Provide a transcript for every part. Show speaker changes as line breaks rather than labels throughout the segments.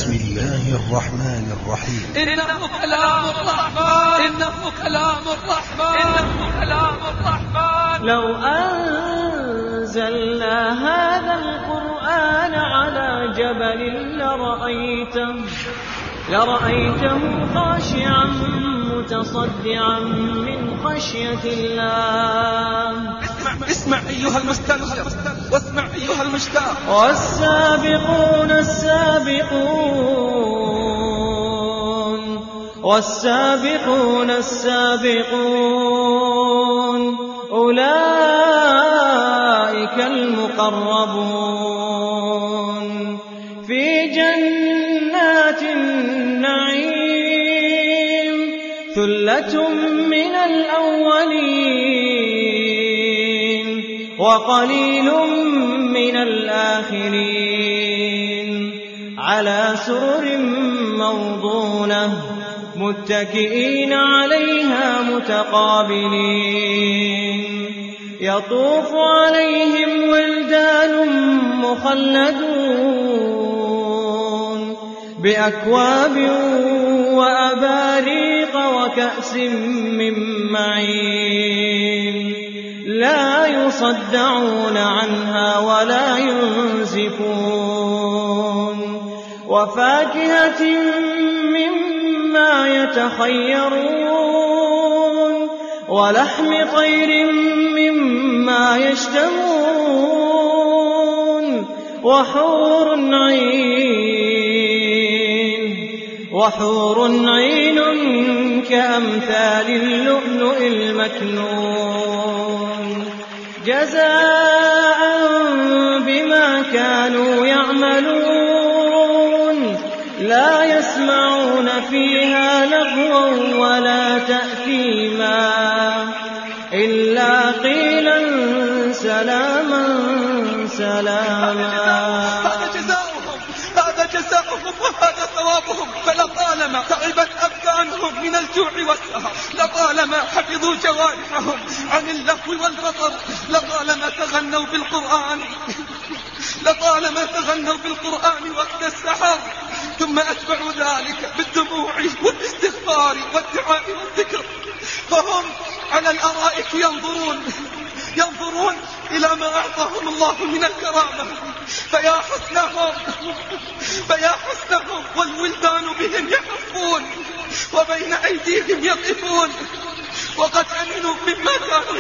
بسم الله الرحمن الرحيم.
إنه كلام الرحمن، إنه كلام الرحمن، إنه كلام الرحمن.
لو أنزلنا هذا القرآن على جبل لرأيته خاشعا متصدعا من خشية الله.
اسمع أيها المستمع واسمع أيها المشتاق.
والسابقون السابقون أولئك المقربون في جنات النعيم ثلة من الأولين وقليل من الآخرين على سرر موضونة متكئين عليها متقابلين يطوف عليهم ولدان مخلدون بأكواب وأباريق وكأس من معين لا يصدعون عنها ولا ينزفون وفاكهة مما يتخيرون ولحم طير مما يشتهون وحور عين كأمثال اللؤلؤ المكنون جزاء بما كانوا يعملون لا يسمعون فيها لغوا ولا تأثيما إلا قيلا سلاما سلاما.
هذا جزاؤهم وهذا ثوابهم. فلطالما تعبت أبدانهم من الجوع والسهر، لطالما حفظوا جوارحهم عن اللهو والغطر، لطالما تغنوا بالقرآن وقت السحر، ثم أتبعوا ذلك بالدموع والاستغفار والدعاء والذكر، فهم على الأرائك ينظرون إلى ما أعطاهم الله من الكرامة. فيا حسنهم والولدان بهم يحفون وبين أيديهم يقفون وقد أمنوا مما كانوا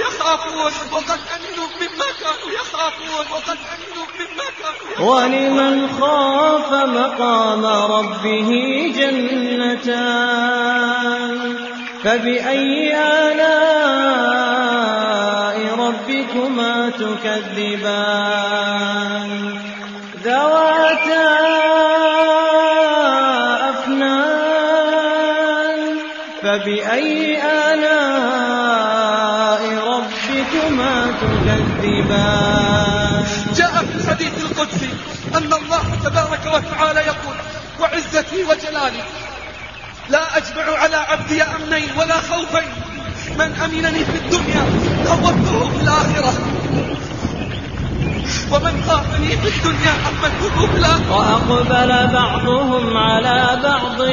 يخافون.
ولمن خاف مقام ربه جنتان فبأي آلاء ربكما تكذبان ذواتا أفنان فبأي آلاء ربكما تكذبان.
جاء في الحديث القدسي أن الله تبارك وتعالى يقول: وعزتي وجلالي لا أجمع على عبدي أمنين ولا خوفين، من أمنني في الدنيا خوفته في الآخرة، ومن خافني في الدنيا أمنته في الآخرة.
وأقبل بعضهم على بعض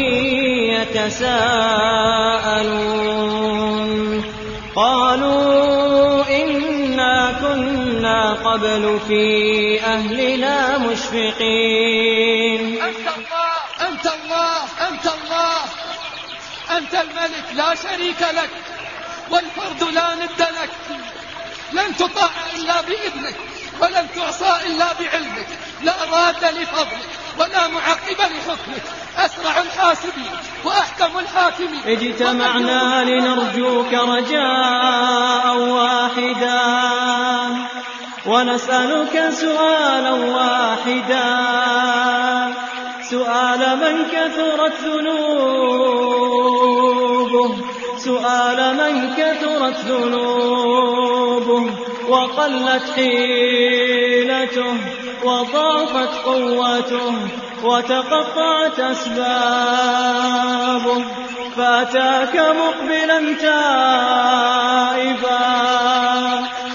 يتساءلون قالوا إنا كنا قبل في أهلنا مشفقين.
أنت الملك لا شريك لك والفرد لا ند لك، لن تطاع إلا بإذنك ولن تعصى إلا بعلمك، لا راد لفضلك ولا معقب لحكمك، أسرع الحاسبين وأحكم الحاكمين.
اجتمعنا لنرجوك رجاء واحدا ونسألك سؤالا واحدا، سؤال من كثرت ذنوبه وقلت حيلته وضعفت قوته وتقطعت أسبابه، فأتاك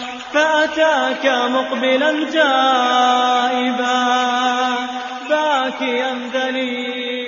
مقبلا تائبا باكيا باكيا ذليلا.